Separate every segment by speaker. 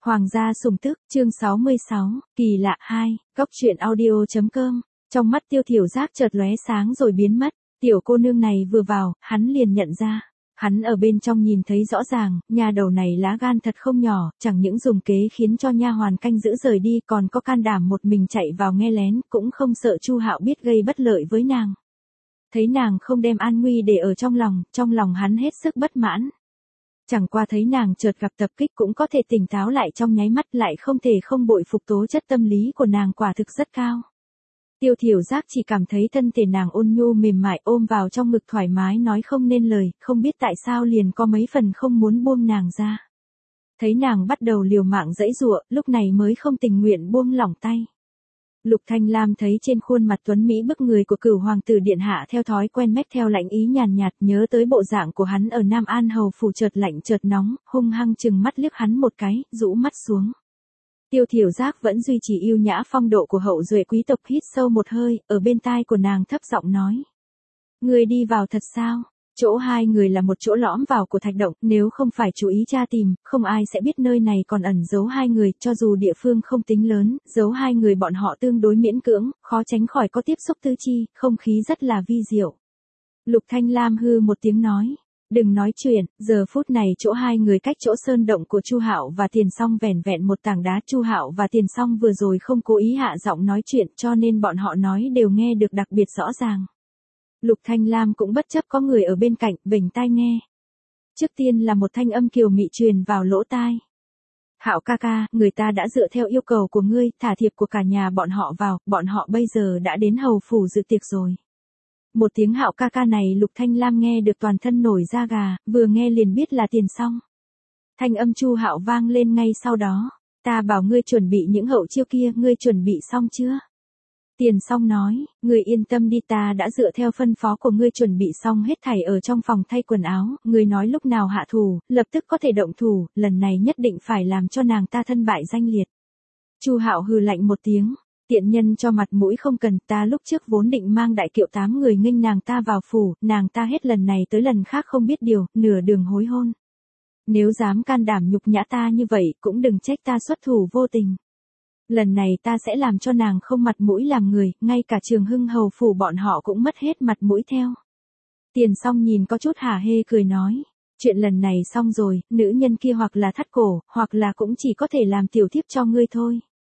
Speaker 1: Hoàng gia sủng tức, chương 66, kỳ lạ 2, góc truyện audio.com. Trong mắt Tiêu Thiểu Giác chợt lóe sáng rồi biến mất, tiểu cô nương này vừa vào, hắn liền nhận ra. Hắn ở bên trong nhìn thấy rõ ràng, nha đầu này lá gan thật không nhỏ, chẳng những dùng kế khiến cho nha hoàn canh giữ rời đi, còn có can đảm một mình chạy vào nghe lén, cũng không sợ Chu Hạo biết gây bất lợi với nàng. Thấy nàng không đem an nguy để ở trong lòng hắn hết sức bất mãn. Chẳng qua thấy nàng chợt gặp tập kích cũng có thể tỉnh táo lại trong nháy mắt, lại không thể không bội phục tố chất tâm lý của nàng quả thực rất cao. Tiêu Thiểu Giác chỉ cảm thấy thân thể nàng ôn nhu mềm mại, ôm vào trong ngực thoải mái nói không nên lời, không biết tại sao liền có mấy phần không muốn buông nàng ra. Thấy nàng bắt đầu liều mạng giãy giụa, lúc này mới không tình nguyện buông lỏng tay. Lục Thanh Lam thấy trên khuôn mặt tuấn mỹ bức người của Cửu hoàng tử điện hạ theo thói quen mách theo lãnh ý nhàn nhạt, nhớ tới bộ dạng của hắn ở Nam An hầu phủ chợt lạnh chợt nóng, hung hăng chừng mắt liếc hắn một cái, rũ mắt xuống. Tiêu Thiểu Giác vẫn duy trì yêu nhã phong độ của hậu duệ quý tộc, hít sâu một hơi, ở bên tai của nàng thấp giọng nói: "Ngươi đi vào thật sao?" Chỗ hai người là một chỗ lõm vào của thạch động, nếu không phải chú ý tra tìm, không ai sẽ biết nơi này còn ẩn giấu hai người, cho dù địa phương không tính lớn, giấu hai người bọn họ tương đối miễn cưỡng, khó tránh khỏi có tiếp xúc tư chi, không khí rất là vi diệu. Lục Thanh Lam hư một tiếng nói: "Đừng nói chuyện." Giờ phút này chỗ hai người cách chỗ sơn động của Chu Hạo và Tiền Song vẻn vẹn một tảng đá. Chu Hạo và Tiền Song vừa rồi không cố ý hạ giọng nói chuyện, cho nên bọn họ nói đều nghe được đặc biệt rõ ràng. Lục Thanh Lam cũng bất chấp có người ở bên cạnh, vểnh tai nghe. Trước tiên là một thanh âm kiều mị truyền vào lỗ tai. "Hạo ca ca, người ta đã dựa theo yêu cầu của ngươi, thả thiệp của cả nhà bọn họ vào, bọn họ bây giờ đã đến hầu phủ dự tiệc rồi." Một tiếng Hạo ca ca này Lục Thanh Lam nghe được toàn thân nổi da gà, vừa nghe liền biết là Tiền Song. Thanh âm Chu Hạo vang lên ngay sau đó: "Ta bảo ngươi chuẩn bị những hậu chiêu kia, ngươi chuẩn bị xong chưa?" Tiền Song nói: "Ngươi yên tâm đi, ta đã dựa theo phân phó của ngươi chuẩn bị xong hết thảy ở trong phòng thay quần áo, ngươi nói lúc nào hạ thủ, lập tức có thể động thủ, lần này nhất định phải làm cho nàng ta thân bại danh liệt." Chu Hạo hừ lạnh một tiếng: "Tiện nhân cho mặt mũi không cần, ta lúc trước vốn định mang đại kiệu 8 người nghênh nàng ta vào phủ, nàng ta hết lần này tới lần khác không biết điều, nửa đường hối hôn. Nếu dám can đảm nhục nhã ta như vậy, cũng đừng trách ta xuất thủ vô tình. Lần này ta sẽ làm cho nàng không mặt mũi làm người, ngay cả Trường Hưng hầu phủ bọn họ cũng mất hết mặt mũi theo." Tiền Song nhìn có chút hả hê cười nói: "Chuyện lần này xong rồi, nữ nhân kia hoặc là thắt cổ, hoặc là cũng chỉ có thể làm tiểu thiếp cho ngươi thôi."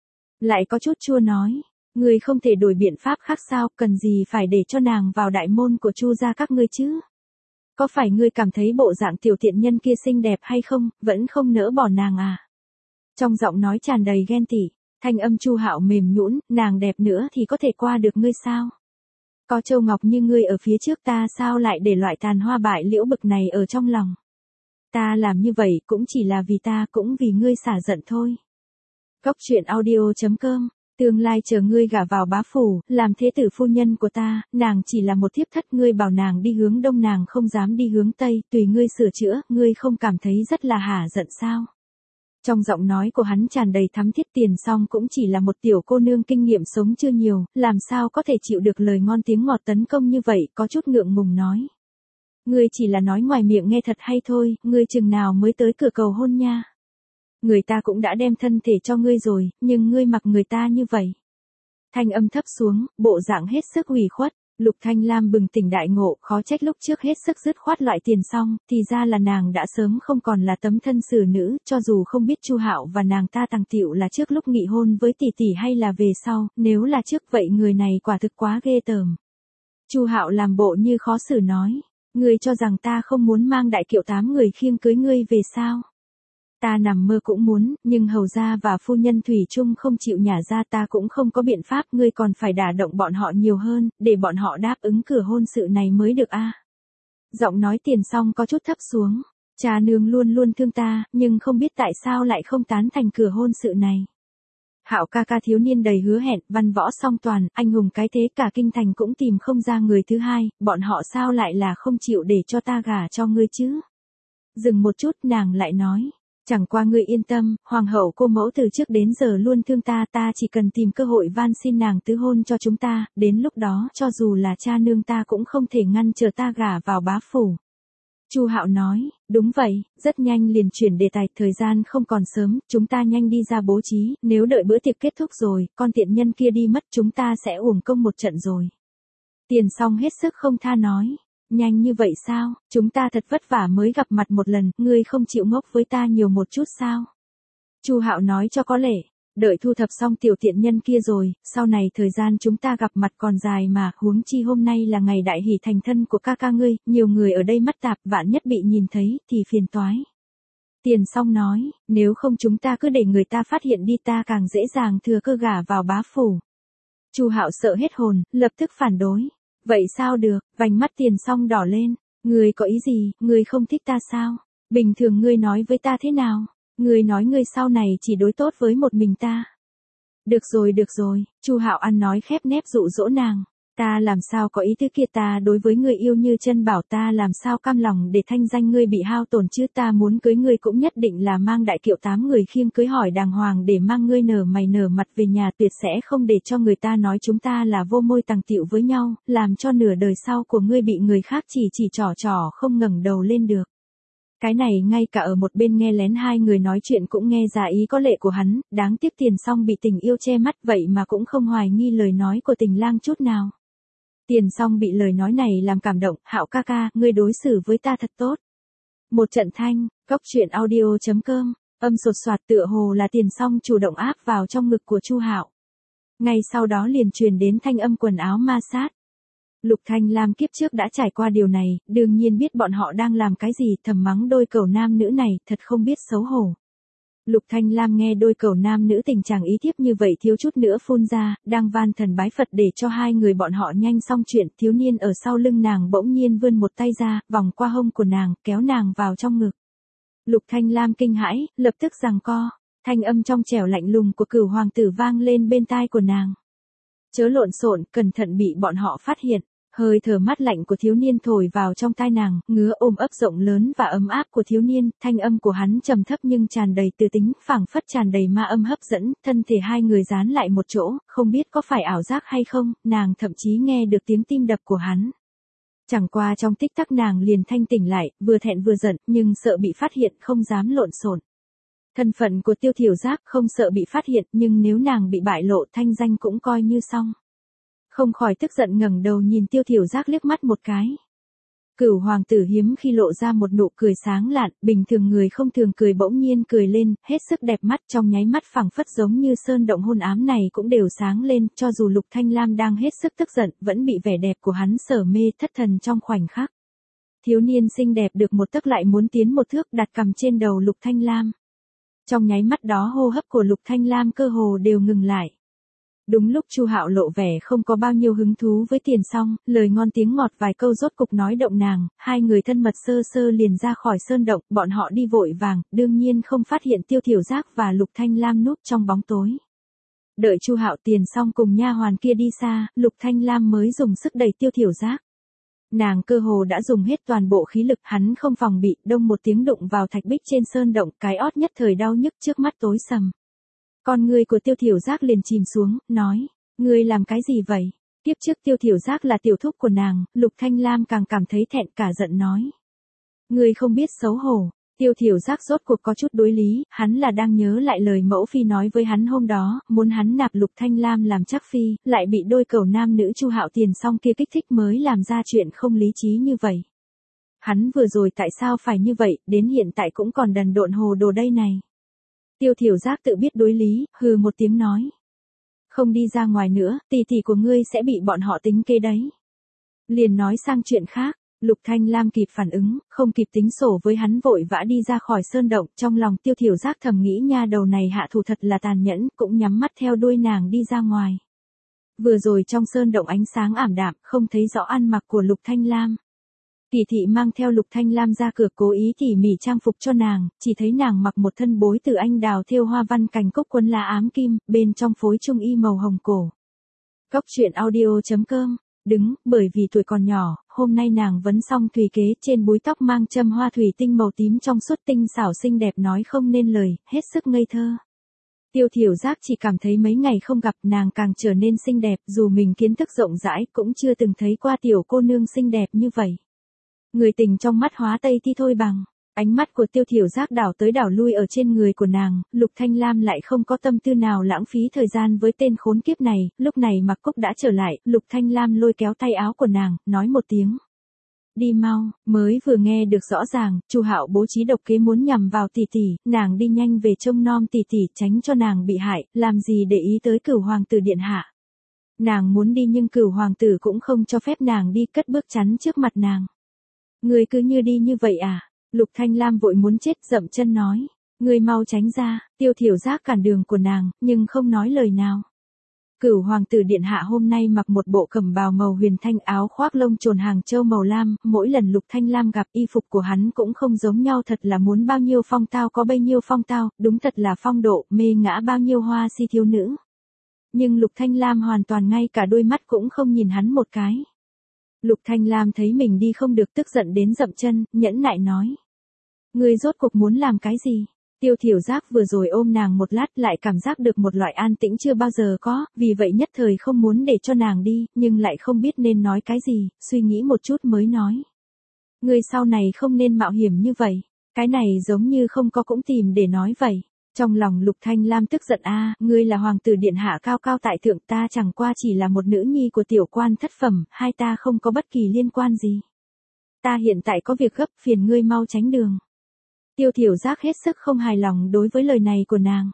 Speaker 1: Lại có chút chua nói: "Ngươi không thể đổi biện pháp khác sao, cần gì phải để cho nàng vào đại môn của Chu gia các ngươi chứ? Có phải ngươi cảm thấy bộ dạng tiểu tiện nhân kia xinh đẹp hay không, vẫn không nỡ bỏ nàng à?" Trong giọng nói tràn đầy ghen tị, thanh âm Chu Hạo mềm nhũn: "Nàng đẹp nữa thì có thể qua được ngươi sao? Có châu ngọc như ngươi ở phía trước, ta sao lại để loại tàn hoa bại liễu bực này ở trong lòng? Ta làm như vậy cũng chỉ là vì ta, cũng vì ngươi xả giận thôi." Góc truyện audio.com. Tương lai chờ ngươi gả vào bá phủ, làm thế tử phu nhân của ta, nàng chỉ là một thiếp thất, ngươi bảo nàng đi hướng đông nàng không dám đi hướng tây, tùy ngươi sửa chữa, ngươi không cảm thấy rất là hả giận sao? Trong giọng nói của hắn tràn đầy thắm thiết. Tiền Song cũng chỉ là một tiểu cô nương kinh nghiệm sống chưa nhiều, làm sao có thể chịu được lời ngon tiếng ngọt tấn công như vậy, có chút ngượng ngùng nói: "Ngươi chỉ là nói ngoài miệng nghe thật hay thôi, ngươi chừng nào mới tới cửa cầu hôn nha? Người ta cũng đã đem thân thể cho ngươi rồi, nhưng ngươi mặc người ta như vậy." Thanh âm thấp xuống, bộ dạng hết sức ủy khuất. Lục Thanh Lam bừng tỉnh đại ngộ, khó trách lúc trước hết sức dứt khoát loại Tiền Song, thì ra là nàng đã sớm không còn là tấm thân xử nữ, cho dù không biết Chu Hạo và nàng ta tàng tiệu là trước lúc nghị hôn với tỷ tỷ hay là về sau, nếu là trước vậy người này quả thực quá ghê tởm. Chu Hạo làm bộ như khó xử nói: "Ngươi cho rằng ta không muốn mang đại kiệu 8 người khiêng cưới ngươi về sao? Ta nằm mơ cũng muốn, nhưng hầu gia và phu nhân thủy chung không chịu nhả ra, ta cũng không có biện pháp, ngươi còn phải đả động bọn họ nhiều hơn, để bọn họ đáp ứng cửa hôn sự này mới được a." Giọng nói Tiền Song có chút thấp xuống: "Cha nương luôn luôn thương ta, nhưng không biết tại sao lại không tán thành cửa hôn sự này. Hạo ca ca thiếu niên đầy hứa hẹn, văn võ song toàn, anh hùng cái thế, cả kinh thành cũng tìm không ra người thứ hai, bọn họ sao lại là không chịu để cho ta gả cho ngươi chứ?" Dừng một chút, nàng lại nói: "Chẳng qua ngươi yên tâm, hoàng hậu cô mẫu từ trước đến giờ luôn thương ta, ta chỉ cần tìm cơ hội van xin nàng tứ hôn cho chúng ta, đến lúc đó cho dù là cha nương ta cũng không thể ngăn trở ta gả vào bá phủ." Chu Hạo nói, đúng vậy, rất nhanh liền chuyển đề tài, thời gian không còn sớm, chúng ta nhanh đi ra bố trí, nếu đợi bữa tiệc kết thúc rồi, con tiện nhân kia đi mất chúng ta sẽ uổng công một trận rồi. Tiền Song hết sức không tha nói, nhanh như vậy sao, chúng ta thật vất vả mới gặp mặt một lần, ngươi không chịu ngốc với ta nhiều một chút sao? Chu Hạo nói cho có lệ, đợi thu thập xong tiểu tiện nhân kia rồi, sau này thời gian chúng ta gặp mặt còn dài mà, huống chi hôm nay là ngày đại hỷ thành thân của ca ca ngươi, nhiều người ở đây mắt tạp, vạn nhất bị nhìn thấy thì phiền toái. Tiền Song nói, nếu không chúng ta cứ để người ta phát hiện đi, ta càng dễ dàng thừa cơ gả vào bá phủ. Chu Hạo sợ hết hồn, lập tức phản đối. Vậy sao được, vành mắt Tiền Song đỏ lên, ngươi có ý gì, ngươi không thích ta sao? Bình thường ngươi nói với ta thế nào? Ngươi nói ngươi sau này chỉ đối tốt với một mình ta. Được rồi, Chu Hạo ăn nói khép nép dụ dỗ nàng. Ta làm sao có ý thứ kia, ta đối với người yêu như chân bảo, ta làm sao cam lòng để thanh danh ngươi bị hao tổn chứ, ta muốn cưới ngươi cũng nhất định là mang đại kiệu 8 người khiêng cưới hỏi đàng hoàng để mang ngươi nở mày nở mặt về nhà, tuyệt sẽ không để cho người ta nói chúng ta là vô môi tàng tịu với nhau, làm cho nửa đời sau của ngươi bị người khác chỉ trỏ không ngẩng đầu lên được. Cái này ngay cả ở một bên nghe lén hai người nói chuyện cũng nghe ra ý có lệ của hắn, đáng tiếc Tiền Song bị tình yêu che mắt vậy mà cũng không hoài nghi lời nói của tình lang chút nào. Tiền Song bị lời nói này làm cảm động, Hạo ca ca, ngươi đối xử với ta thật tốt. Một trận thanh, góc truyện audio.com, âm sột soạt tựa hồ là Tiền Song chủ động áp vào trong ngực của Chu Hạo. Ngay sau đó liền truyền đến thanh âm quần áo ma sát. Lục Thanh Lam kiếp trước đã trải qua điều này, đương nhiên biết bọn họ đang làm cái gì, thầm mắng đôi cẩu nam nữ này, thật không biết xấu hổ. Lục Thanh Lam nghe đôi cẩu nam nữ tình trạng ý thiếp như vậy thiếu chút nữa phun ra, đang van thần bái Phật để cho hai người bọn họ nhanh xong chuyện, thiếu niên ở sau lưng nàng bỗng nhiên vươn một tay ra, vòng qua hông của nàng, kéo nàng vào trong ngực. Lục Thanh Lam kinh hãi, lập tức giằng co, thanh âm trong trẻo lạnh lùng của Cửu hoàng tử vang lên bên tai của nàng. Chớ lộn xộn, cẩn thận bị bọn họ phát hiện. Hơi thở mát lạnh của thiếu niên thổi vào trong tai nàng, ngứa ôm ấp rộng lớn và ấm áp của thiếu niên, thanh âm của hắn trầm thấp nhưng tràn đầy từ tính, phảng phất tràn đầy ma âm hấp dẫn, thân thể hai người dán lại một chỗ, không biết có phải ảo giác hay không, nàng thậm chí nghe được tiếng tim đập của hắn. Chẳng qua trong tích tắc nàng liền thanh tỉnh lại, vừa thẹn vừa giận, nhưng sợ bị phát hiện không dám lộn xộn. Thân phận của Tiêu Thiểu Giác không sợ bị phát hiện, nhưng nếu nàng bị bại lộ thanh danh cũng coi như xong. Không khỏi tức giận ngẩng đầu nhìn Tiêu Thiểu Giác liếc mắt một cái. Cửu hoàng tử hiếm khi lộ ra một nụ cười sáng lạn, bình thường người không thường cười bỗng nhiên cười lên, hết sức đẹp mắt, trong nháy mắt phảng phất giống như sơn động hôn ám này cũng đều sáng lên, cho dù Lục Thanh Lam đang hết sức tức giận, vẫn bị vẻ đẹp của hắn sở mê thất thần trong khoảnh khắc. Thiếu niên xinh đẹp được một tấc lại muốn tiến một thước, đặt cằm trên đầu Lục Thanh Lam. Trong nháy mắt đó hô hấp của Lục Thanh Lam cơ hồ đều ngừng lại. Đúng lúc Chu Hạo lộ vẻ không có bao nhiêu hứng thú với Tiền Song, lời ngon tiếng ngọt vài câu rốt cục nói động nàng, hai người thân mật sơ sơ liền ra khỏi sơn động, bọn họ đi vội vàng, đương nhiên không phát hiện Tiêu Thiểu Giác và Lục Thanh Lam núp trong bóng tối. Đợi Chu Hạo Tiền Song cùng nha hoàn kia đi xa, Lục Thanh Lam mới dùng sức đẩy Tiêu Thiểu Giác. Nàng cơ hồ đã dùng hết toàn bộ khí lực, hắn không phòng bị, đông một tiếng đụng vào thạch bích trên sơn động, cái ót nhất thời đau nhức, trước mắt tối sầm. Con người của Tiêu Thiểu Giác liền chìm xuống, nói, ngươi làm cái gì vậy? Tiếp trước Tiêu Thiểu Giác là tiểu thúc của nàng, Lục Thanh Lam càng cảm thấy thẹn cả giận nói. Ngươi không biết xấu hổ. Tiêu Thiểu Giác rốt cuộc có chút đối lý, hắn là đang nhớ lại lời mẫu phi nói với hắn hôm đó, muốn hắn nạp Lục Thanh Lam làm chắc phi, lại bị đôi cẩu nam nữ Chu Hạo Tiền Song kia kích thích mới làm ra chuyện không lý trí như vậy. Hắn vừa rồi tại sao phải như vậy, đến hiện tại cũng còn đần độn hồ đồ đây này. Tiêu Thiểu Giác tự biết đối lý, hừ một tiếng nói. Không đi ra ngoài nữa, tỷ tỷ của ngươi sẽ bị bọn họ tính kế đấy. Liền nói sang chuyện khác, Lục Thanh Lam kịp phản ứng, không kịp tính sổ với hắn vội vã đi ra khỏi sơn động, trong lòng Tiêu Thiểu Giác thầm nghĩ nha đầu này hạ thủ thật là tàn nhẫn, cũng nhắm mắt theo đuôi nàng đi ra ngoài. Vừa rồi trong sơn động ánh sáng ảm đạm, không thấy rõ ăn mặc của Lục Thanh Lam. Kỳ thị mang theo Lục Thanh Lam ra cửa cố ý tỉ mỉ trang phục cho nàng, chỉ thấy nàng mặc một thân bối từ anh đào thêu hoa văn cành cúc quấn lá ám kim, bên trong phối trung y màu hồng cổ. Góc truyện audio.com, đứng, bởi vì tuổi còn nhỏ, hôm nay nàng vấn xong tùy kế, trên búi tóc mang châm hoa thủy tinh màu tím trong suốt tinh xảo xinh đẹp nói không nên lời, hết sức ngây thơ. Tiêu Thiểu Giác chỉ cảm thấy mấy ngày không gặp nàng càng trở nên xinh đẹp, dù mình kiến thức rộng rãi cũng chưa từng thấy qua tiểu cô nương xinh đẹp như vậy. Người tình trong mắt hóa tây thi thôi bằng. Ánh mắt của Tiêu Thiểu Giác đảo tới đảo lui ở trên người của nàng, Lục Thanh Lam lại không có tâm tư nào lãng phí thời gian với tên khốn kiếp này, lúc này Mạc Cúc đã trở lại, Lục Thanh Lam lôi kéo tay áo của nàng, nói một tiếng. Đi mau, mới vừa nghe được rõ ràng, Chu Hạo bố trí độc kế muốn nhằm vào tỷ tỷ, nàng đi nhanh về trông nom tỷ tỷ tránh cho nàng bị hại, làm gì để ý tới Cửu hoàng tử điện hạ. Nàng muốn đi nhưng Cửu hoàng tử cũng không cho phép nàng đi, cất bước chắn trước mặt nàng. Người cứ như đi như vậy à? Lục Thanh Lam vội muốn chết, dậm chân nói. Người mau tránh ra, Tiêu Thiểu Giác cản đường của nàng, nhưng không nói lời nào. Cửu hoàng tử điện hạ hôm nay mặc một bộ cẩm bào màu huyền thanh, áo khoác lông trồn hàng châu màu lam, mỗi lần Lục Thanh Lam gặp y phục của hắn cũng không giống nhau, thật là muốn bao nhiêu phong tao có bấy nhiêu phong tao, đúng thật là phong độ, mê ngã bao nhiêu hoa si thiếu nữ. Nhưng Lục Thanh Lam hoàn toàn ngay cả đôi mắt cũng không nhìn hắn một cái. Lục Thanh Lam thấy mình đi không được, tức giận đến dậm chân, nhẫn nại nói. Ngươi rốt cuộc muốn làm cái gì? Tiêu Thiểu Giác vừa rồi ôm nàng một lát lại cảm giác được một loại an tĩnh chưa bao giờ có, vì vậy nhất thời không muốn để cho nàng đi, nhưng lại không biết nên nói cái gì, suy nghĩ một chút mới nói. Ngươi sau này không nên mạo hiểm như vậy, cái này giống như không có cũng tìm để nói vậy. Trong lòng Lục Thanh Lam tức giận, ngươi là hoàng tử điện hạ cao cao tại thượng, ta chẳng qua chỉ là một nữ nhi của tiểu quan thất phẩm, hai ta không có bất kỳ liên quan gì. Ta hiện tại có việc gấp, phiền ngươi mau tránh đường. Tiêu Thiểu Giác hết sức không hài lòng đối với lời này của nàng.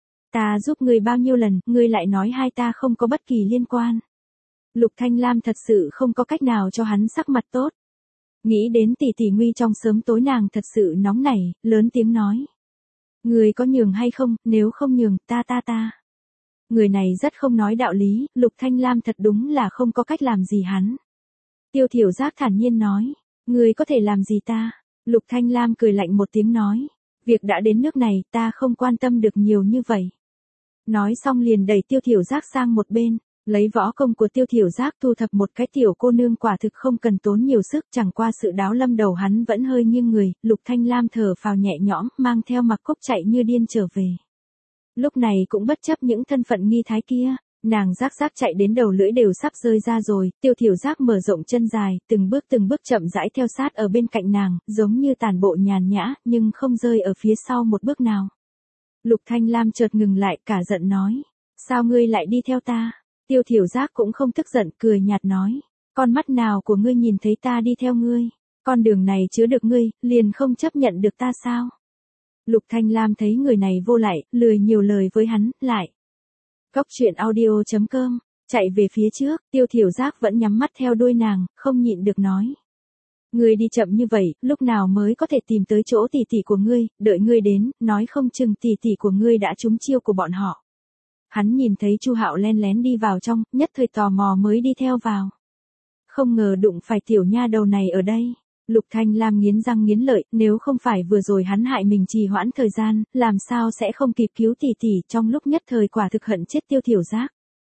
Speaker 1: Ta giúp ngươi bao nhiêu lần, ngươi lại nói hai ta không có bất kỳ liên quan. Lục Thanh Lam thật sự không có cách nào cho hắn sắc mặt tốt. Nghĩ đến tỷ tỷ nguy trong sớm tối, nàng thật sự nóng nảy, lớn tiếng nói. Ngươi có nhường hay không, nếu không nhường, ta. Người này rất không nói đạo lý, Lục Thanh Lam thật đúng là không có cách làm gì hắn. Tiêu Thiểu Giác thản nhiên nói, ngươi có thể làm gì ta? Lục Thanh Lam cười lạnh một tiếng nói, việc đã đến nước này, ta không quan tâm được nhiều như vậy. Nói xong liền đẩy Tiêu Thiểu Giác sang một bên, lấy võ công của Tiêu Thiểu Giác thu thập một cái tiểu cô nương quả thực không cần tốn nhiều sức, chẳng qua sự đáo lâm đầu hắn vẫn hơi nghiêng người, Lục Thanh Lam thở phào nhẹ nhõm, mang theo Mạc Cúc chạy như điên trở về. Lúc này cũng bất chấp những thân phận nghi thái kia, nàng rác chạy đến đầu lưỡi đều sắp rơi ra rồi, Tiêu Thiểu Giác mở rộng chân dài, từng bước chậm rãi theo sát ở bên cạnh nàng, giống như tản bộ nhàn nhã, nhưng không rơi ở phía sau một bước nào. Lục Thanh Lam chợt ngừng lại, cả giận nói, sao ngươi lại đi theo ta? Tiêu Thiểu Giác cũng không tức giận, cười nhạt nói, con mắt nào của ngươi nhìn thấy ta đi theo ngươi? Con đường này chứa được ngươi, liền không chấp nhận được ta sao? Lục Thanh Lam thấy người này vô lại, lười nhiều lời với hắn, lại. Cóc truyện audio.com, chạy về phía trước, Tiêu Thiểu Giác vẫn nhắm mắt theo đuôi nàng, không nhịn được nói. Ngươi đi chậm như vậy, lúc nào mới có thể tìm tới chỗ tỷ tỷ của ngươi, đợi ngươi đến, nói không chừng tỷ tỷ của ngươi đã trúng chiêu của bọn họ. Hắn nhìn thấy Chu Hạo len lén đi vào trong, nhất thời tò mò mới đi theo vào. Không ngờ đụng phải tiểu nha đầu này ở đây. Lục Thanh Lam nghiến răng nghiến lợi, nếu không phải vừa rồi hắn hại mình trì hoãn thời gian, làm sao sẽ không kịp cứu tỷ tỷ, trong lúc nhất thời quả thực hận chết Tiêu Thiểu Giác.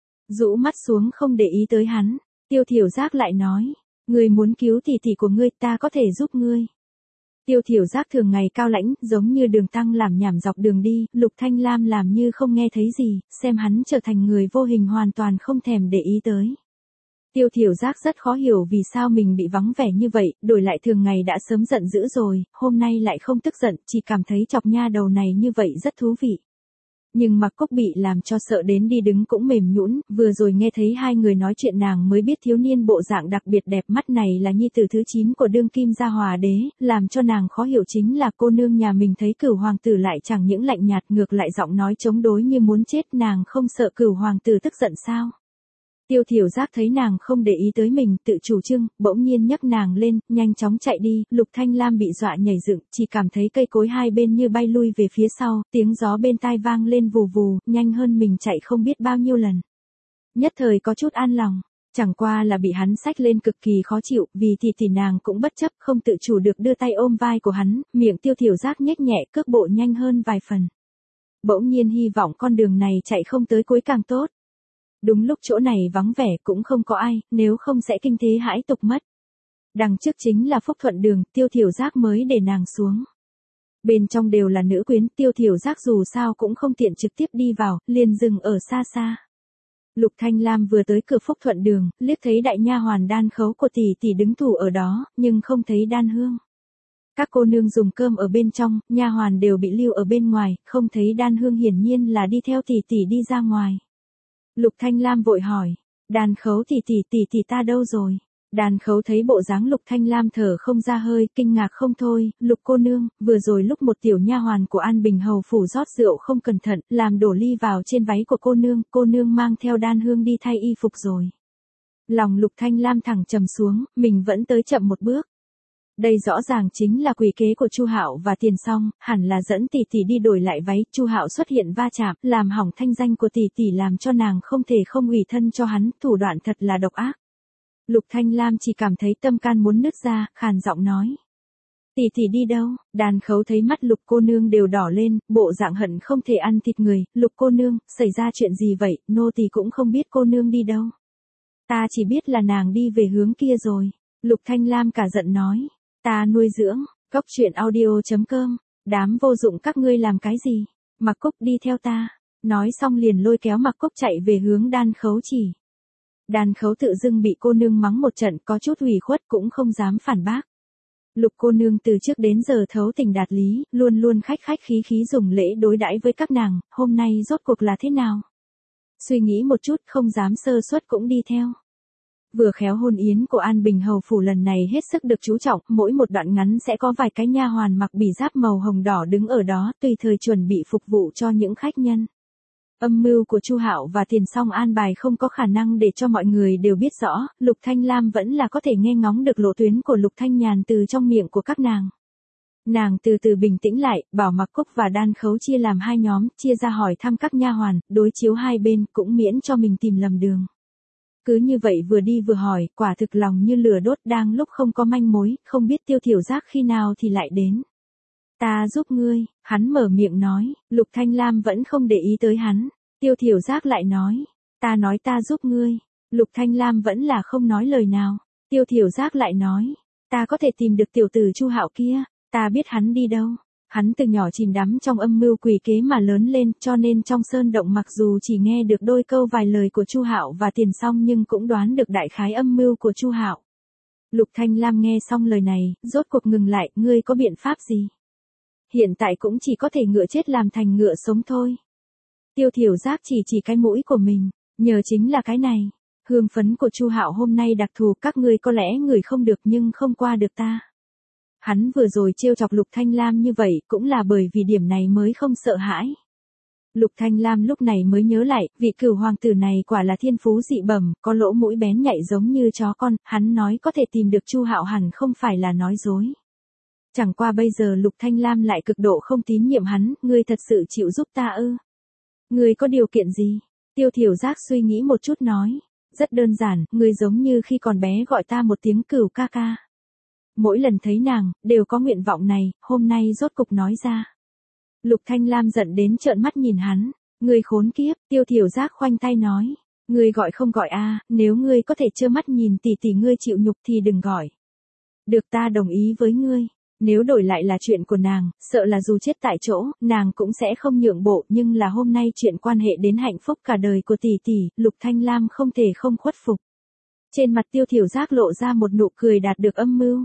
Speaker 1: Rũ mắt xuống không để ý tới hắn, Tiêu Thiểu Giác lại nói, ngươi muốn cứu tỷ tỷ của ngươi, ta có thể giúp ngươi. Tiêu Thiểu Giác thường ngày cao lãnh, giống như đường tăng làm nhảm dọc đường đi, Lục Thanh Lam làm như không nghe thấy gì, xem hắn trở thành người vô hình hoàn toàn không thèm để ý tới. Tiêu Thiểu Giác rất khó hiểu vì sao mình bị vắng vẻ như vậy, đổi lại thường ngày đã sớm giận dữ rồi, hôm nay lại không tức giận, chỉ cảm thấy chọc nha đầu này như vậy rất thú vị. Nhưng Mạc Cúc bị làm cho sợ đến đi đứng cũng mềm nhũn, vừa rồi nghe thấy hai người nói chuyện nàng mới biết thiếu niên bộ dạng đặc biệt đẹp mắt này là nhi tử thứ 9 của đương kim gia Hòa đế, làm cho nàng khó hiểu chính là cô nương nhà mình thấy Cửu hoàng tử lại chẳng những lạnh nhạt, ngược lại giọng nói chống đối như muốn chết, nàng không sợ Cửu hoàng tử tức giận sao? Tiêu Thiểu Giác thấy nàng không để ý tới mình, tự chủ trương, bỗng nhiên nhấc nàng lên, nhanh chóng chạy đi, Lục Thanh Lam bị dọa nhảy dựng, chỉ cảm thấy cây cối hai bên như bay lui về phía sau, tiếng gió bên tai vang lên vù vù, nhanh hơn mình chạy không biết bao nhiêu lần. Nhất thời có chút an lòng, chẳng qua là bị hắn xách lên cực kỳ khó chịu, vì thì nàng cũng bất chấp, không tự chủ được đưa tay ôm vai của hắn, miệng Tiêu Thiểu Giác nhếch nhẹ, cước bộ nhanh hơn vài phần. Bỗng nhiên hy vọng con đường này chạy không tới cuối càng tốt. Đúng lúc chỗ này vắng vẻ cũng không có ai, nếu không sẽ kinh thế hãi tục mất. Đằng trước chính là Phúc Thuận đường, Tiêu Thiểu Giác mới để nàng xuống. Bên trong đều là nữ quyến, Tiêu Thiểu Giác dù sao cũng không tiện trực tiếp đi vào, liền dừng ở xa xa. Lục Thanh Lam vừa tới cửa Phúc Thuận Đường, liếc thấy đại nha hoàn Đan Khấu của tỷ tỷ đứng thủ ở đó, nhưng không thấy Đan Hương. Các cô nương dùng cơm ở bên trong, nha hoàn đều bị lưu ở bên ngoài, không thấy Đan Hương hiển nhiên là đi theo tỷ tỷ đi ra ngoài. Lục Thanh Lam vội hỏi, Đan Khấu tỷ tỷ ta đâu rồi? Đan Khấu thấy bộ dáng Lục Thanh Lam thở không ra hơi, kinh ngạc không thôi, Lục cô nương, vừa rồi lúc một tiểu nha hoàn của An Bình hầu phủ rót rượu không cẩn thận, làm đổ ly vào trên váy của cô nương mang theo Đan Hương đi thay y phục rồi. Lòng Lục Thanh Lam thẳng trầm xuống, mình vẫn tới chậm một bước. Đây rõ ràng chính là quỷ kế của Chu Hạo và Tiền Song, hẳn là dẫn tỷ tỷ đi đổi lại váy, Chu Hạo xuất hiện va chạm, làm hỏng thanh danh của tỷ tỷ làm cho nàng không thể không ủy thân cho hắn, thủ đoạn thật là độc ác. Lục Thanh Lam chỉ cảm thấy tâm can muốn nứt ra, khàn giọng nói. Tỷ tỷ đi đâu? Đan Khấu thấy mắt Lục cô nương đều đỏ lên, bộ dạng hận không thể ăn thịt người, Lục cô nương, xảy ra chuyện gì vậy, nô tỳ cũng không biết cô nương đi đâu. Ta chỉ biết là nàng đi về hướng kia rồi. Lục Thanh Lam cả giận nói. Ta nuôi dưỡng, cóc truyện audio.com, đám vô dụng các ngươi làm cái gì? Mặc Cúc đi theo ta. Nói xong liền lôi kéo Mặc Cúc chạy về hướng Đan Khấu chỉ. Đan Khấu tự dưng bị cô nương mắng một trận có chút ủy khuất cũng không dám phản bác. Lục cô nương từ trước đến giờ thấu tình đạt lý, luôn luôn khách khí dùng lễ đối đãi với các nàng, hôm nay rốt cuộc là thế nào? Suy nghĩ một chút không dám sơ suất cũng đi theo. Vừa khéo hôn yến của An Bình hầu phủ lần này hết sức được chú trọng, mỗi một đoạn ngắn sẽ có vài cái nha hoàn mặc bỉ giáp màu hồng đỏ đứng ở đó, tùy thời chuẩn bị phục vụ cho những khách nhân. Âm mưu của Chu Hạo và Tiền Song an bài không có khả năng để cho mọi người đều biết rõ, Lục Thanh Lam vẫn là có thể nghe ngóng được lộ tuyến của Lục Thanh Nhàn từ trong miệng của các nàng. Nàng từ từ bình tĩnh lại, bảo Mặc Cúc và Đan Khấu chia làm hai nhóm, chia ra hỏi thăm các nha hoàn, đối chiếu hai bên, cũng miễn cho mình tìm lầm đường. Cứ như vậy vừa đi vừa hỏi, quả thực lòng như lửa đốt, đang lúc không có manh mối, không biết Tiêu Thiểu Giác khi nào thì lại đến. Ta giúp ngươi, hắn mở miệng nói, Lục Thanh Lam vẫn không để ý tới hắn. Tiêu Thiểu Giác lại nói, ta nói ta giúp ngươi. Lục Thanh Lam vẫn là không nói lời nào. Tiêu Thiểu Giác lại nói, ta có thể tìm được tiểu tử Chu Hạo kia, ta biết hắn đi đâu. Hắn từ nhỏ chìm đắm trong âm mưu quỷ kế mà lớn lên, cho nên trong sơn động mặc dù chỉ nghe được đôi câu vài lời của Chu Hạo và Tiền Song nhưng cũng đoán được đại khái âm mưu của Chu Hạo. Lục Thanh Lam nghe xong lời này, rốt cuộc ngừng lại, ngươi có biện pháp gì? Hiện tại cũng chỉ có thể ngựa chết làm thành ngựa sống thôi. Tiêu Thiểu Giác chỉ cái mũi của mình, nhờ chính là cái này. Hương phấn của Chu Hạo hôm nay đặc thù, các ngươi có lẽ ngửi không được nhưng không qua được ta. Hắn vừa rồi trêu chọc Lục Thanh Lam như vậy cũng là bởi vì điểm này mới không sợ hãi. Lục Thanh Lam lúc này mới nhớ lại, vị cửu hoàng tử này quả là thiên phú dị bẩm, có lỗ mũi bén nhạy giống như chó con, hắn nói có thể tìm được Chu Hạo hẳn không phải là nói dối. Chẳng qua bây giờ Lục Thanh Lam lại cực độ không tín nhiệm hắn, ngươi thật sự chịu giúp ta ư? Ngươi có điều kiện gì? Tiêu Thiểu Giác suy nghĩ một chút nói, rất đơn giản, ngươi giống như khi còn bé gọi ta một tiếng Cửu ca ca. Mỗi lần thấy nàng, đều có nguyện vọng này, hôm nay rốt cục nói ra. Lục Thanh Lam giận đến trợn mắt nhìn hắn, ngươi khốn kiếp, Tiêu Thiểu Giác khoanh tay nói, ngươi gọi không gọi a, nếu ngươi có thể trơ mắt nhìn tỷ ngươi chịu nhục thì đừng gọi. Được, ta đồng ý với ngươi, nếu đổi lại là chuyện của nàng, sợ là dù chết tại chỗ, nàng cũng sẽ không nhượng bộ, nhưng là hôm nay chuyện quan hệ đến hạnh phúc cả đời của tỷ, Lục Thanh Lam không thể không khuất phục. Trên mặt Tiêu Thiểu Giác lộ ra một nụ cười đạt được âm mưu.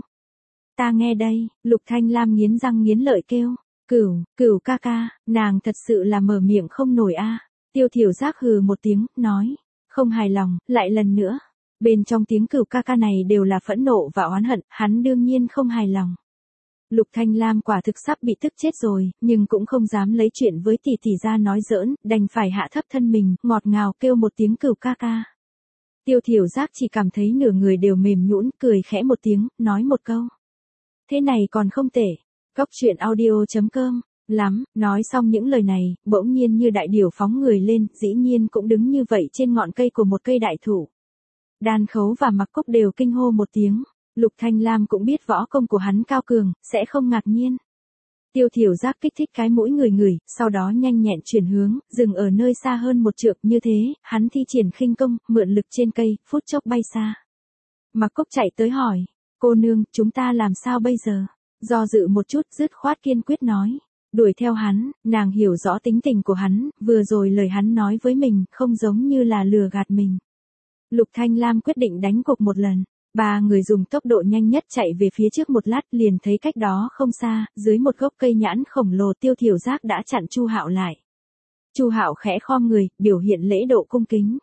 Speaker 1: Ta nghe đây, Lục Thanh Lam nghiến răng nghiến lợi kêu, Cửu ca ca, nàng thật sự là mở miệng không nổi a. Tiêu Thiểu Giác hừ một tiếng, nói, không hài lòng, lại lần nữa. Bên trong tiếng Cửu ca ca này đều là phẫn nộ và oán hận, hắn đương nhiên không hài lòng. Lục Thanh Lam quả thực sắp bị tức chết rồi, nhưng cũng không dám lấy chuyện với tỷ ra nói giỡn, đành phải hạ thấp thân mình, ngọt ngào kêu một tiếng Cửu ca ca. Tiêu Thiểu Giác chỉ cảm thấy nửa người đều mềm nhũn, cười khẽ một tiếng, nói một câu. Thế này còn không tệ. Cóc truyện audio.com, lắm, nói xong những lời này, bỗng nhiên như đại điểu phóng người lên, dĩ nhiên cũng đứng như vậy trên ngọn cây của một cây đại thụ. Đan Khấu và Mặc Cúc đều kinh hô một tiếng, Lục Thanh Lam cũng biết võ công của hắn cao cường, sẽ không ngạc nhiên. Tiêu Thiểu Giác kích thích cái mũi người, sau đó nhanh nhẹn chuyển hướng, dừng ở nơi xa hơn một trượng, như thế, hắn thi triển khinh công, mượn lực trên cây, phút chốc bay xa. Mặc Cúc chạy tới hỏi, cô nương, chúng ta làm sao bây giờ? Do dự một chút, dứt khoát kiên quyết nói, Đuổi theo hắn, nàng hiểu rõ tính tình của hắn, vừa rồi lời hắn nói với mình không giống như là lừa gạt mình. Lục Thanh Lam quyết định đánh cuộc một lần. Ba người dùng tốc độ nhanh nhất chạy về phía trước một lát liền thấy cách đó không xa, dưới một gốc cây nhãn khổng lồ Tiêu Thiểu Giác đã chặn Chu Hạo lại. Chu Hạo khẽ khom người, biểu hiện lễ độ cung kính.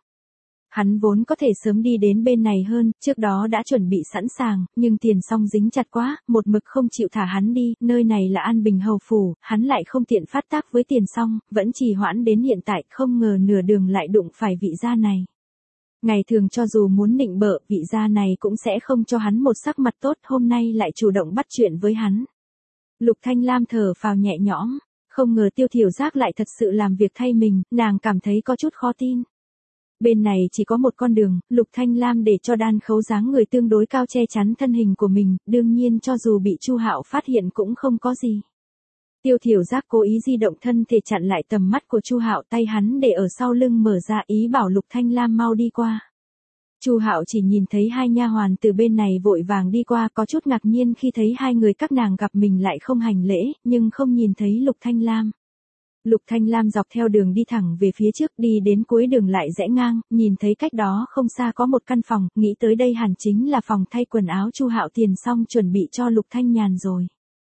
Speaker 1: Hắn vốn có thể sớm đi đến bên này hơn, trước đó đã chuẩn bị sẵn sàng, nhưng Tiền Song dính chặt quá, một mực không chịu thả hắn đi, nơi này là An Bình Hầu Phủ, hắn lại không tiện phát tác với Tiền Song, vẫn trì hoãn đến hiện tại, không ngờ nửa đường lại đụng phải vị gia này. Ngày thường cho dù muốn nịnh bợ, vị gia này cũng sẽ không cho hắn một sắc mặt tốt, hôm nay lại chủ động bắt chuyện với hắn. Lục Thanh Lam thở phào nhẹ nhõm, không ngờ Tiêu Thiểu Giác lại thật sự làm việc thay mình, nàng cảm thấy có chút khó tin. Bên này chỉ có một con đường, Lục Thanh Lam để cho Đan Khấu dáng người tương đối cao che chắn thân hình của mình, đương nhiên cho dù bị Chu Hạo phát hiện cũng không có gì. Tiêu Thiểu Giác cố ý di động thân thể chặn lại tầm mắt của Chu Hạo, tay hắn để ở sau lưng mở ra ý bảo Lục Thanh Lam mau đi qua. Chu Hạo chỉ nhìn thấy hai nha hoàn từ bên này vội vàng đi qua, có chút ngạc nhiên khi thấy hai người các nàng gặp mình lại không hành lễ, nhưng không nhìn thấy Lục Thanh Lam. Lục Thanh Lam dọc theo đường đi thẳng về phía trước, đi đến cuối đường lại rẽ ngang, nhìn thấy cách đó không xa có một căn phòng, nghĩ tới đây hẳn chính là phòng thay quần áo Chu Hạo tiền xong chuẩn bị cho Lục Thanh Nhàn rồi.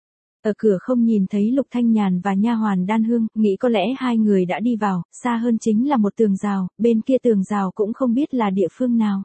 Speaker 1: Ở cửa không nhìn thấy Lục Thanh Nhàn và nha hoàn Đan Hương, nghĩ có lẽ hai người đã đi vào, xa hơn chính là một tường rào, bên kia tường rào cũng không biết là địa phương nào.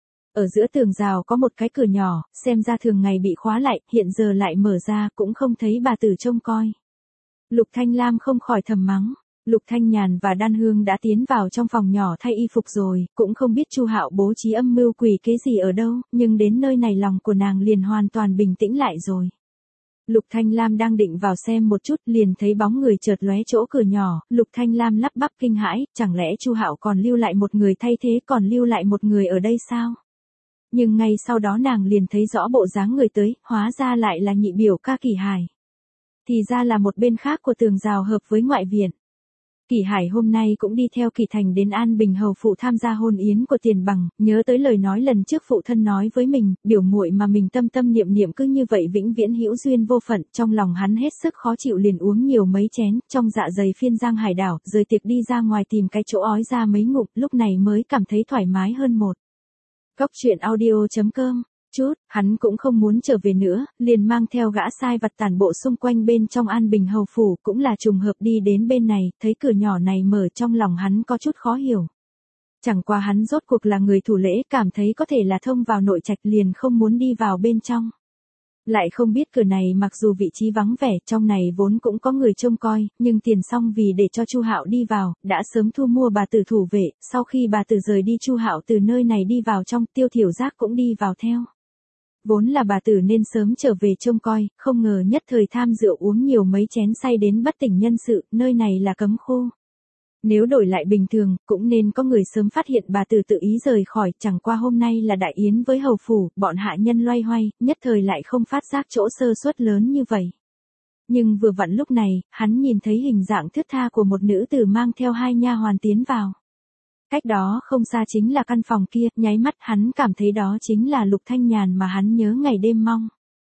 Speaker 1: Ở giữa tường rào có một cái cửa nhỏ, xem ra thường ngày bị khóa lại, hiện giờ lại mở ra, cũng không thấy bà tử trông coi. Lục Thanh Lam không khỏi thầm mắng. Lục Thanh Nhàn và Đan Hương đã tiến vào trong phòng nhỏ thay y phục rồi, cũng không biết Chu Hạo bố trí âm mưu quỷ kế gì ở đâu, nhưng đến nơi này lòng của nàng liền hoàn toàn bình tĩnh lại rồi. Lục Thanh Lam đang định vào xem một chút, liền thấy bóng người chợt lóe chỗ cửa nhỏ, Lục Thanh Lam lắp bắp kinh hãi, chẳng lẽ Chu Hạo còn lưu lại một người thay thế, còn lưu lại một người ở đây sao? Nhưng ngay sau đó nàng liền thấy rõ bộ dáng người tới, hóa ra lại là nhị biểu ca Kỷ Hải. Thì ra là một bên khác của tường rào hợp với ngoại viện. Kỷ Hải hôm nay cũng đi theo Kỷ Thành đến An Bình Hầu Phủ tham gia hôn yến của Tiền Bằng, nhớ tới lời nói lần trước phụ thân nói với mình, biểu muội mà mình tâm tâm niệm niệm cứ như vậy vĩnh viễn hữu duyên vô phận, trong lòng hắn hết sức khó chịu liền uống nhiều mấy chén, trong dạ dày phiên giang hải đảo, rời tiệc đi ra ngoài tìm cái chỗ ói ra mấy ngụm, lúc này mới cảm thấy thoải mái hơn một. Góc truyện audio.com hắn cũng không muốn trở về nữa, liền mang theo gã sai vặt tản bộ xung quanh bên trong An Bình Hầu Phủ, cũng là trùng hợp đi đến bên này, thấy cửa nhỏ này mở, trong lòng hắn có chút khó hiểu. Chẳng qua hắn rốt cuộc là người thủ lễ, cảm thấy có thể là thông vào nội trạch liền không muốn đi vào bên trong. Lại không biết cửa này mặc dù vị trí vắng vẻ, trong này vốn cũng có người trông coi, nhưng Tiền Song vì để cho Chu Hạo đi vào, đã sớm thu mua bà tử thủ vệ, sau khi bà tử rời đi Chu Hạo từ nơi này đi vào trong, Tiêu Thiểu Giác cũng đi vào theo. Vốn là bà tử nên sớm trở về trông coi, không ngờ nhất thời tham rượu uống nhiều mấy chén say đến bất tỉnh nhân sự, nơi này là cấm khu. Nếu đổi lại bình thường, cũng nên có người sớm phát hiện bà tử tự ý rời khỏi, chẳng qua hôm nay là đại yến với hầu phủ, bọn hạ nhân loay hoay, nhất thời lại không phát giác chỗ sơ suất lớn như vậy. Nhưng vừa vặn lúc này, hắn nhìn thấy hình dạng thướt tha của một nữ tử mang theo hai nha hoàn tiến vào. Cách đó không xa chính là căn phòng kia, nháy mắt hắn cảm thấy đó chính là Lục Thanh Nhàn mà hắn nhớ ngày đêm mong.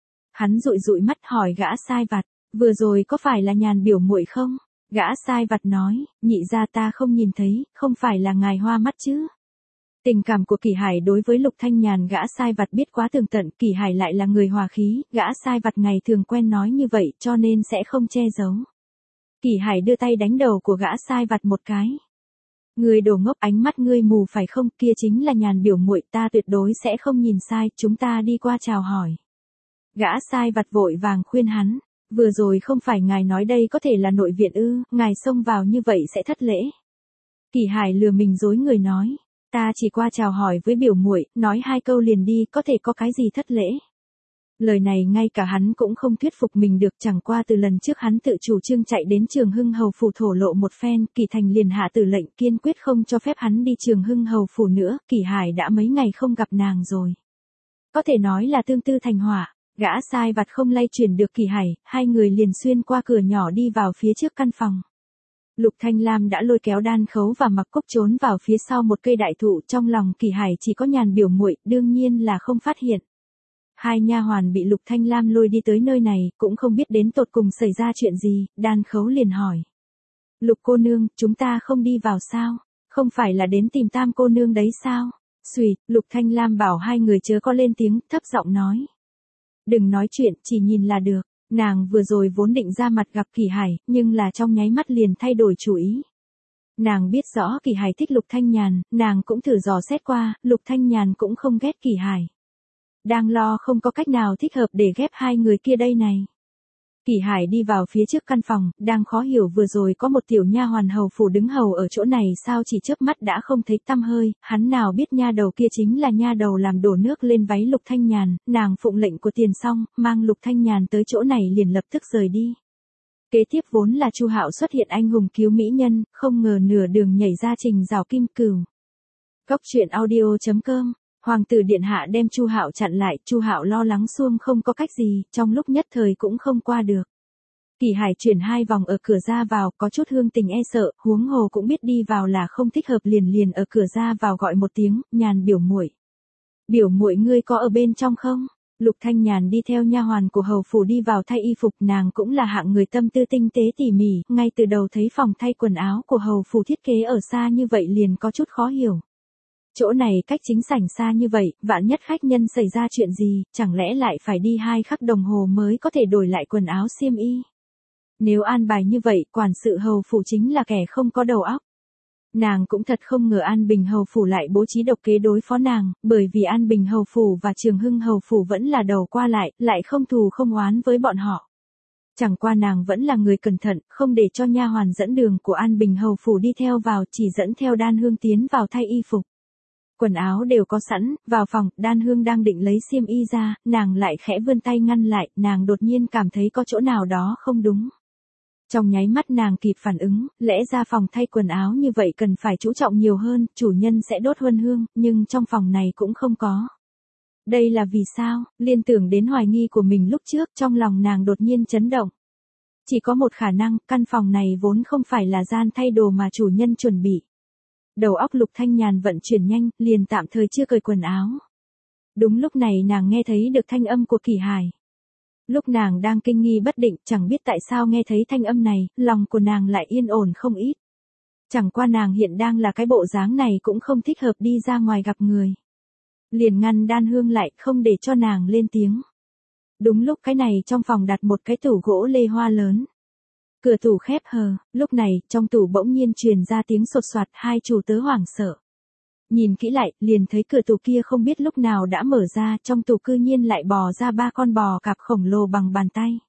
Speaker 1: Hắn dụi dụi mắt hỏi gã sai vặt, vừa rồi có phải là Nhàn biểu muội không? Gã sai vặt nói, nhị gia ta không nhìn thấy, không phải là ngài hoa mắt chứ? Tình cảm của Kỷ Hải đối với Lục Thanh Nhàn gã sai vặt biết quá tường tận, Kỷ Hải lại là người hòa khí, gã sai vặt ngày thường quen nói như vậy cho nên sẽ không che giấu. Kỷ Hải đưa tay đánh đầu của gã sai vặt một cái. Người đồ ngốc, ánh mắt ngươi mù phải không, kia chính là Nhàn biểu muội, ta tuyệt đối sẽ không nhìn sai, chúng ta đi qua chào hỏi. Gã sai vặt vội vàng khuyên hắn, vừa rồi không phải ngài nói đây có thể là nội viện ư, ngài xông vào như vậy sẽ thất lễ. Kỷ Hải lừa mình dối người nói, ta chỉ qua chào hỏi với biểu muội, nói hai câu liền đi, có thể có cái gì thất lễ. Lời này ngay cả hắn cũng không thuyết phục mình được, chẳng qua từ lần trước hắn tự chủ trương chạy đến Trường Hưng Hầu Phủ thổ lộ một phen, Kỷ Thành liền hạ tử lệnh kiên quyết không cho phép hắn đi Trường Hưng Hầu Phủ nữa, Kỷ Hải đã mấy ngày không gặp nàng rồi. Có thể nói là tương tư thành hỏa, gã sai vặt không lay chuyển được Kỷ Hải, hai người liền xuyên qua cửa nhỏ đi vào phía trước căn phòng. Lục Thanh Lam đã lôi kéo Đan Khấu và Mặc Cúc trốn vào phía sau một cây đại thụ, trong lòng Kỷ Hải chỉ có Nhàn biểu muội, đương nhiên là không phát hiện. Hai nha hoàn bị Lục Thanh Lam lôi đi tới nơi này, cũng không biết đến tột cùng xảy ra chuyện gì, Đan Khấu liền hỏi. Lục cô nương, chúng ta không đi vào sao? Không phải là đến tìm Tam cô nương đấy sao? Xùy, Lục Thanh Lam bảo hai người chớ có lên tiếng, thấp giọng nói. Đừng nói chuyện, chỉ nhìn là được. Nàng vừa rồi vốn định ra mặt gặp Kỳ Hải, nhưng là trong nháy mắt liền thay đổi chủ ý. Nàng biết rõ Kỳ Hải thích Lục Thanh Nhàn, nàng cũng thử dò xét qua, Lục Thanh Nhàn cũng không ghét Kỳ Hải. Đang lo không có cách nào thích hợp để ghép hai người kia đây này. Kỳ Hải đi vào phía trước căn phòng, đang khó hiểu vừa rồi có một tiểu nha hoàn hầu phủ đứng hầu ở chỗ này sao chỉ chớp mắt đã không thấy tăm hơi, hắn nào biết nha đầu kia chính là nha đầu làm đổ nước lên váy Lục Thanh Nhàn, nàng phụng lệnh của Tiền xong, mang Lục Thanh Nhàn tới chỗ này liền lập tức rời đi. Kế tiếp vốn là Chu Hạo xuất hiện anh hùng cứu mỹ nhân, không ngờ nửa đường nhảy ra Trình Giảo Kim Cửu. Góc truyện audio.com. Hoàng tử điện hạ đem Chu Hạo chặn lại, Chu Hạo lo lắng xuông không có cách gì, trong lúc nhất thời cũng không qua được. Kỳ Hải chuyển hai vòng ở cửa ra vào, có chút hương tình e sợ, huống hồ cũng biết đi vào là không thích hợp liền ở cửa ra vào gọi một tiếng, Nhàn biểu muội. Biểu muội ngươi có ở bên trong không? Lục Thanh Nhàn đi theo nha hoàn của hầu phủ đi vào thay y phục, nàng cũng là hạng người tâm tư tinh tế tỉ mỉ, ngay từ đầu thấy phòng thay quần áo của hầu phủ thiết kế ở xa như vậy liền có chút khó hiểu. Chỗ này cách chính sảnh xa như vậy, vạn nhất khách nhân xảy ra chuyện gì, chẳng lẽ lại phải đi 2 khắc đồng hồ mới có thể đổi lại quần áo xiêm y. Nếu an bài như vậy, quản sự hầu phủ chính là kẻ không có đầu óc. Nàng cũng thật không ngờ An Bình hầu phủ lại bố trí độc kế đối phó nàng, bởi vì An Bình hầu phủ và Trường Hưng hầu phủ vẫn là đầu qua lại không thù không oán với bọn họ. Chẳng qua nàng vẫn là người cẩn thận, không để cho nha hoàn dẫn đường của An Bình hầu phủ đi theo vào, chỉ dẫn theo Đan Hương tiến vào thay y phục. Quần áo đều có sẵn, vào phòng, Đan Hương đang định lấy xiêm y ra, nàng lại khẽ vươn tay ngăn lại, nàng đột nhiên cảm thấy có chỗ nào đó không đúng. Trong nháy mắt nàng kịp phản ứng, lẽ ra phòng thay quần áo như vậy cần phải chú trọng nhiều hơn, chủ nhân sẽ đốt huân hương, nhưng trong phòng này cũng không có. Đây là vì sao? Liên tưởng đến hoài nghi của mình lúc trước, trong lòng nàng đột nhiên chấn động. Chỉ có một khả năng, căn phòng này vốn không phải là gian thay đồ mà chủ nhân chuẩn bị. Đầu óc Lục Thanh Nhàn vận chuyển nhanh, liền tạm thời chưa cởi quần áo. Đúng lúc này nàng nghe thấy được thanh âm của Kỳ Hải. Lúc nàng đang kinh nghi bất định, chẳng biết tại sao nghe thấy thanh âm này, lòng của nàng lại yên ổn không ít. Chẳng qua nàng hiện đang là cái bộ dáng này cũng không thích hợp đi ra ngoài gặp người. Liền ngăn Đan Hương lại, không để cho nàng lên tiếng. Đúng lúc cái này trong phòng đặt một cái tủ gỗ lê hoa lớn. Cửa tủ khép hờ, lúc này, trong tủ bỗng nhiên truyền ra tiếng sột soạt, hai chủ tớ hoảng sợ. Nhìn kỹ lại, liền thấy cửa tủ kia không biết lúc nào đã mở ra, trong tủ cư nhiên lại bò ra 3 con bò cạp khổng lồ bằng bàn tay.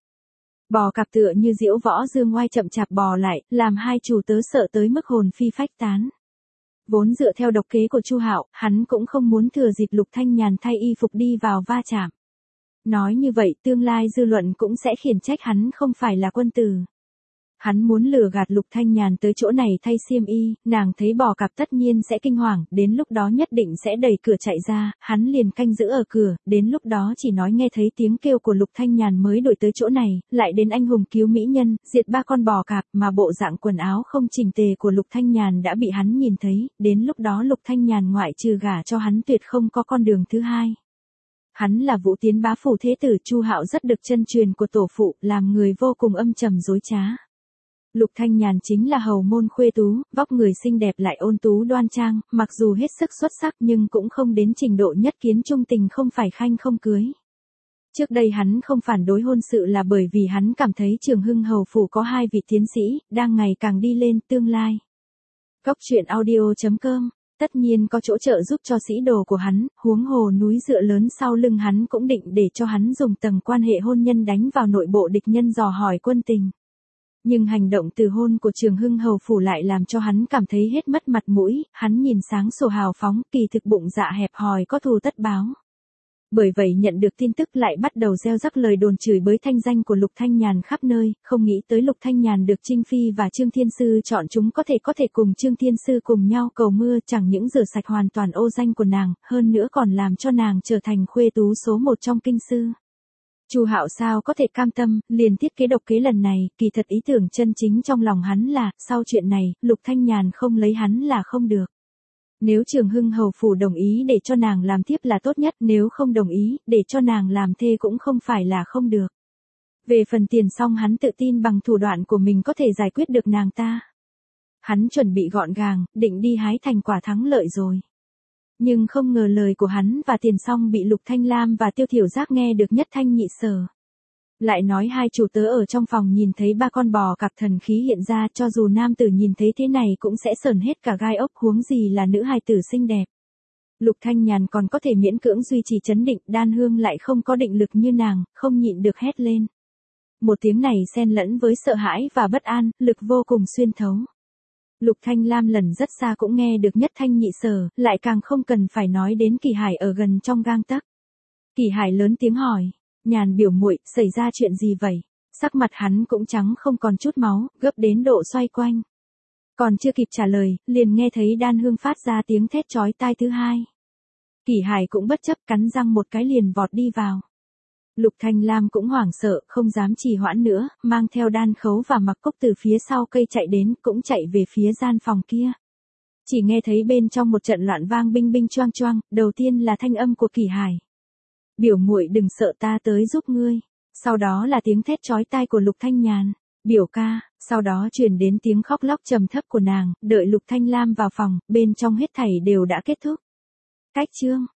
Speaker 1: Bò cạp tựa như diễu võ dương ngoai chậm chạp bò lại, làm hai chủ tớ sợ tới mức hồn phi phách tán. Vốn dựa theo độc kế của Chu Hạo, hắn cũng không muốn thừa dịp Lục Thanh Nhàn thay y phục đi vào va chạm. Nói như vậy, tương lai dư luận cũng sẽ khiển trách hắn không phải là quân tử. Hắn muốn lừa gạt Lục Thanh Nhàn tới chỗ này thay xiêm y, nàng thấy bò cạp tất nhiên sẽ kinh hoàng, đến lúc đó nhất định sẽ đẩy cửa chạy ra, hắn liền canh giữ ở cửa, đến lúc đó chỉ nói nghe thấy tiếng kêu của Lục Thanh Nhàn mới đuổi tới chỗ này, lại đến anh hùng cứu mỹ nhân, diệt 3 con bò cạp mà bộ dạng quần áo không chỉnh tề của Lục Thanh Nhàn đã bị hắn nhìn thấy, đến lúc đó Lục Thanh Nhàn ngoại trừ gả cho hắn tuyệt không có con đường thứ hai. Hắn là Vũ Tiến bá phủ thế tử Chu Hạo rất được chân truyền của tổ phụ, làm người vô cùng âm trầm dối trá. Lục Thanh Nhàn chính là hầu môn khuê tú, vóc người xinh đẹp lại ôn tú đoan trang, mặc dù hết sức xuất sắc nhưng cũng không đến trình độ nhất kiến trung tình không phải khanh không cưới. Trước đây hắn không phản đối hôn sự là bởi vì hắn cảm thấy Trường Hưng hầu phủ có 2 vị tiến sĩ, đang ngày càng đi lên tương lai. Góc truyện audio.com, tất nhiên có chỗ trợ giúp cho sĩ đồ của hắn, huống hồ núi dựa lớn sau lưng hắn cũng định để cho hắn dùng tầng quan hệ hôn nhân đánh vào nội bộ địch nhân dò hỏi quân tình. Nhưng hành động từ hôn của Trường Hưng hầu phủ lại làm cho hắn cảm thấy hết mất mặt mũi, hắn nhìn sáng sủa hào phóng, kỳ thực bụng dạ hẹp hòi có thù tất báo. Bởi vậy nhận được tin tức lại bắt đầu gieo rắc lời đồn chửi bới thanh danh của Lục Thanh Nhàn khắp nơi, không nghĩ tới Lục Thanh Nhàn được Trinh Phi và Trương Thiên Sư chọn chúng có thể cùng Trương Thiên Sư cùng nhau cầu mưa, chẳng những rửa sạch hoàn toàn ô danh của nàng, hơn nữa còn làm cho nàng trở thành khuê tú số 1 trong kinh sư. Chu Hạo sao có thể cam tâm, liền thiết kế độc kế lần này, kỳ thật ý tưởng chân chính trong lòng hắn là, sau chuyện này, Lục Thanh Nhàn không lấy hắn là không được. Nếu Trường Hưng hầu phủ đồng ý để cho nàng làm thiếp là tốt nhất, nếu không đồng ý, để cho nàng làm thê cũng không phải là không được. Về phần Tiền Song hắn tự tin bằng thủ đoạn của mình có thể giải quyết được nàng ta. Hắn chuẩn bị gọn gàng, định đi hái thành quả thắng lợi rồi. Nhưng không ngờ lời của hắn và Tiền Song bị Lục Thanh Lam và Tiêu Thiểu Giác nghe được nhất thanh nhị sở. Lại nói hai chủ tớ ở trong phòng nhìn thấy ba con bò cạp thần khí hiện ra, cho dù nam tử nhìn thấy thế này cũng sẽ sởn hết cả gai ốc, huống gì là nữ hài tử xinh đẹp. Lục Thanh Nhàn còn có thể miễn cưỡng duy trì trấn định, Đan Hương lại không có định lực như nàng, không nhịn được hét lên. Một tiếng này xen lẫn với sợ hãi và bất an, lực vô cùng xuyên thấu. Lục Thanh Lam lần rất xa cũng nghe được nhất thanh nhị sở, lại càng không cần phải nói đến Kỳ Hải ở gần trong gang tấc. Kỳ Hải lớn tiếng hỏi, Nhàn biểu muội, xảy ra chuyện gì vậy? Sắc mặt hắn cũng trắng không còn chút máu, gấp đến độ xoay quanh. Còn chưa kịp trả lời, liền nghe thấy Đan Hương phát ra tiếng thét chói tai thứ hai. Kỳ Hải cũng bất chấp cắn răng một cái liền vọt đi vào. Lục Thanh Lam cũng hoảng sợ, không dám trì hoãn nữa, mang theo Đan Khấu và Mặc Cốc từ phía sau cây chạy đến, cũng chạy về phía gian phòng kia. Chỉ nghe thấy bên trong một trận loạn vang binh binh choang choang, đầu tiên là thanh âm của Kỳ Hải. Biểu muội đừng sợ, ta tới giúp ngươi. Sau đó là tiếng thét chói tai của Lục Thanh Nhàn. Biểu ca, sau đó truyền đến tiếng khóc lóc trầm thấp của nàng, đợi Lục Thanh Lam vào phòng, bên trong hết thảy đều đã kết thúc. Cách chương